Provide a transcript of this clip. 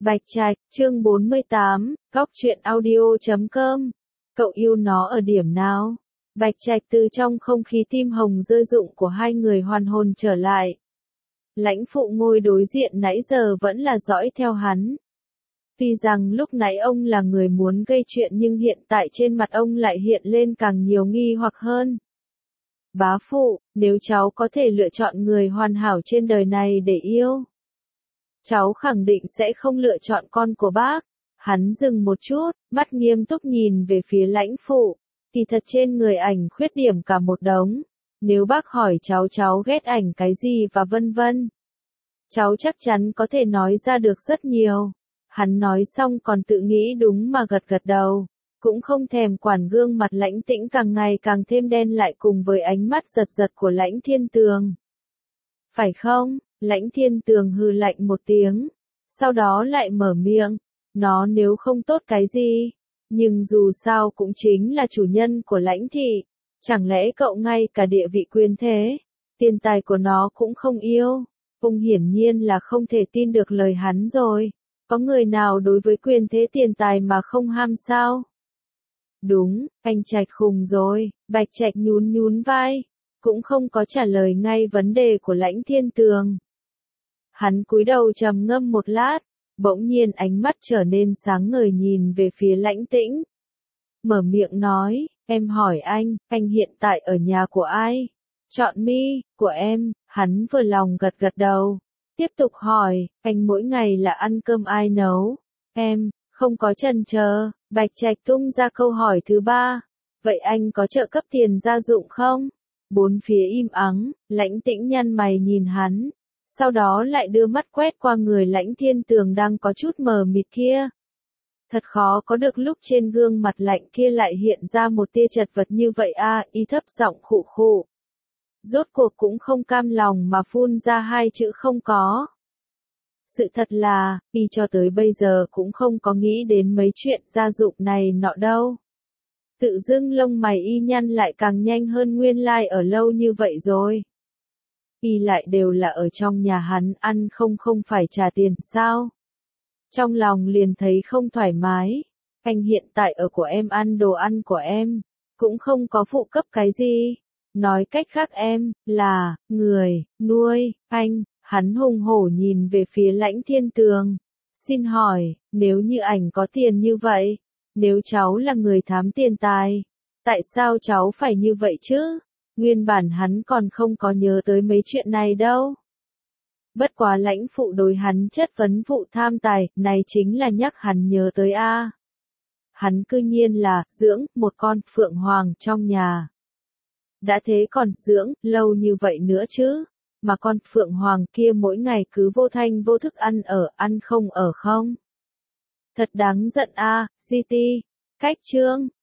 Bạch Trạch, chương 48, Góc truyện audio.com. Cậu yêu nó ở điểm nào? Bạch Trạch từ trong không khí tim hồng rơi rụng của hai người hoàn hồn trở lại. Lãnh Phụ ngồi đối diện nãy giờ vẫn là dõi theo hắn. Tuy rằng lúc nãy ông là người muốn gây chuyện nhưng hiện tại trên mặt ông lại hiện lên càng nhiều nghi hoặc hơn. Bá phụ, nếu cháu có thể lựa chọn người hoàn hảo trên đời này để yêu, cháu khẳng định sẽ không lựa chọn con của bác. Hắn dừng một chút, mắt nghiêm túc nhìn về phía Lãnh Phụ. Kỳ thật trên người ảnh khuyết điểm cả một đống. Nếu bác hỏi cháu ghét ảnh cái gì và vân vân, cháu chắc chắn có thể nói ra được rất nhiều. Hắn nói xong còn tự nghĩ đúng mà gật gật đầu. Cũng không thèm quản gương mặt Lãnh Tĩnh càng ngày càng thêm đen lại cùng với ánh mắt giật giật của Lãnh Thiên Tường. Phải không? Lãnh Thiên Tường hừ lạnh một tiếng, sau đó lại mở miệng, nó nếu không tốt cái gì, nhưng dù sao cũng chính là chủ nhân của Lãnh thị, chẳng lẽ cậu ngay cả địa vị quyền thế, tiền tài của nó cũng không yêu? Ông hiển nhiên là không thể tin được lời hắn rồi, có người nào đối với quyền thế tiền tài mà không ham sao? Đúng, anh Trạch khùng rồi. Bạch Trạch nhún vai, cũng không có trả lời ngay vấn đề của Lãnh Thiên Tường. Hắn cúi đầu trầm ngâm một lát, bỗng nhiên ánh mắt trở nên sáng ngời nhìn về phía Lãnh Tĩnh. Mở miệng nói, em hỏi anh hiện tại ở nhà của ai? Chọn mi, của em. Hắn vừa lòng gật gật đầu. Tiếp tục hỏi, anh mỗi ngày là ăn cơm ai nấu? Em, không có chần chờ. Bạch Trạch tung ra câu hỏi thứ ba. Vậy anh có trợ cấp tiền gia dụng không? Bốn phía im ắng, Lãnh Tĩnh nhăn mày nhìn hắn. Sau đó lại đưa mắt quét qua người Lãnh Thiên Tường đang có chút mờ mịt kia. Thật khó có được lúc trên gương mặt lạnh kia lại hiện ra một tia chật vật như vậy a. Y thấp giọng khụ khụ. Rốt cuộc cũng không cam lòng mà phun ra hai chữ không có. Sự thật là, y cho tới bây giờ cũng không có nghĩ đến mấy chuyện gia dụng này nọ đâu. Tự dưng lông mày y nhăn lại càng nhanh hơn nguyên lai ở lâu như vậy rồi. Y lại đều là ở trong nhà hắn ăn không phải trả tiền sao? Trong lòng liền thấy không thoải mái. Anh hiện tại ở của em ăn đồ ăn của em, cũng không có phụ cấp cái gì. Nói cách khác em, là, người, nuôi, anh. Hắn hùng hổ nhìn về phía Lãnh Thiên Tường. Xin hỏi, nếu như ảnh có tiền như vậy, nếu cháu là người thám tiền tài, tại sao cháu phải như vậy chứ? Nguyên bản hắn còn không có nhớ tới mấy chuyện này đâu. Bất quá Lãnh Phụ đối hắn chất vấn vụ tham tài, này chính là nhắc hắn nhớ tới a. Hắn cư nhiên là dưỡng một con phượng hoàng trong nhà. Đã thế còn dưỡng lâu như vậy nữa chứ? Mà con phượng hoàng kia mỗi ngày cứ vô thanh vô thức ăn không ở không? Thật đáng giận a. GT. Cách chương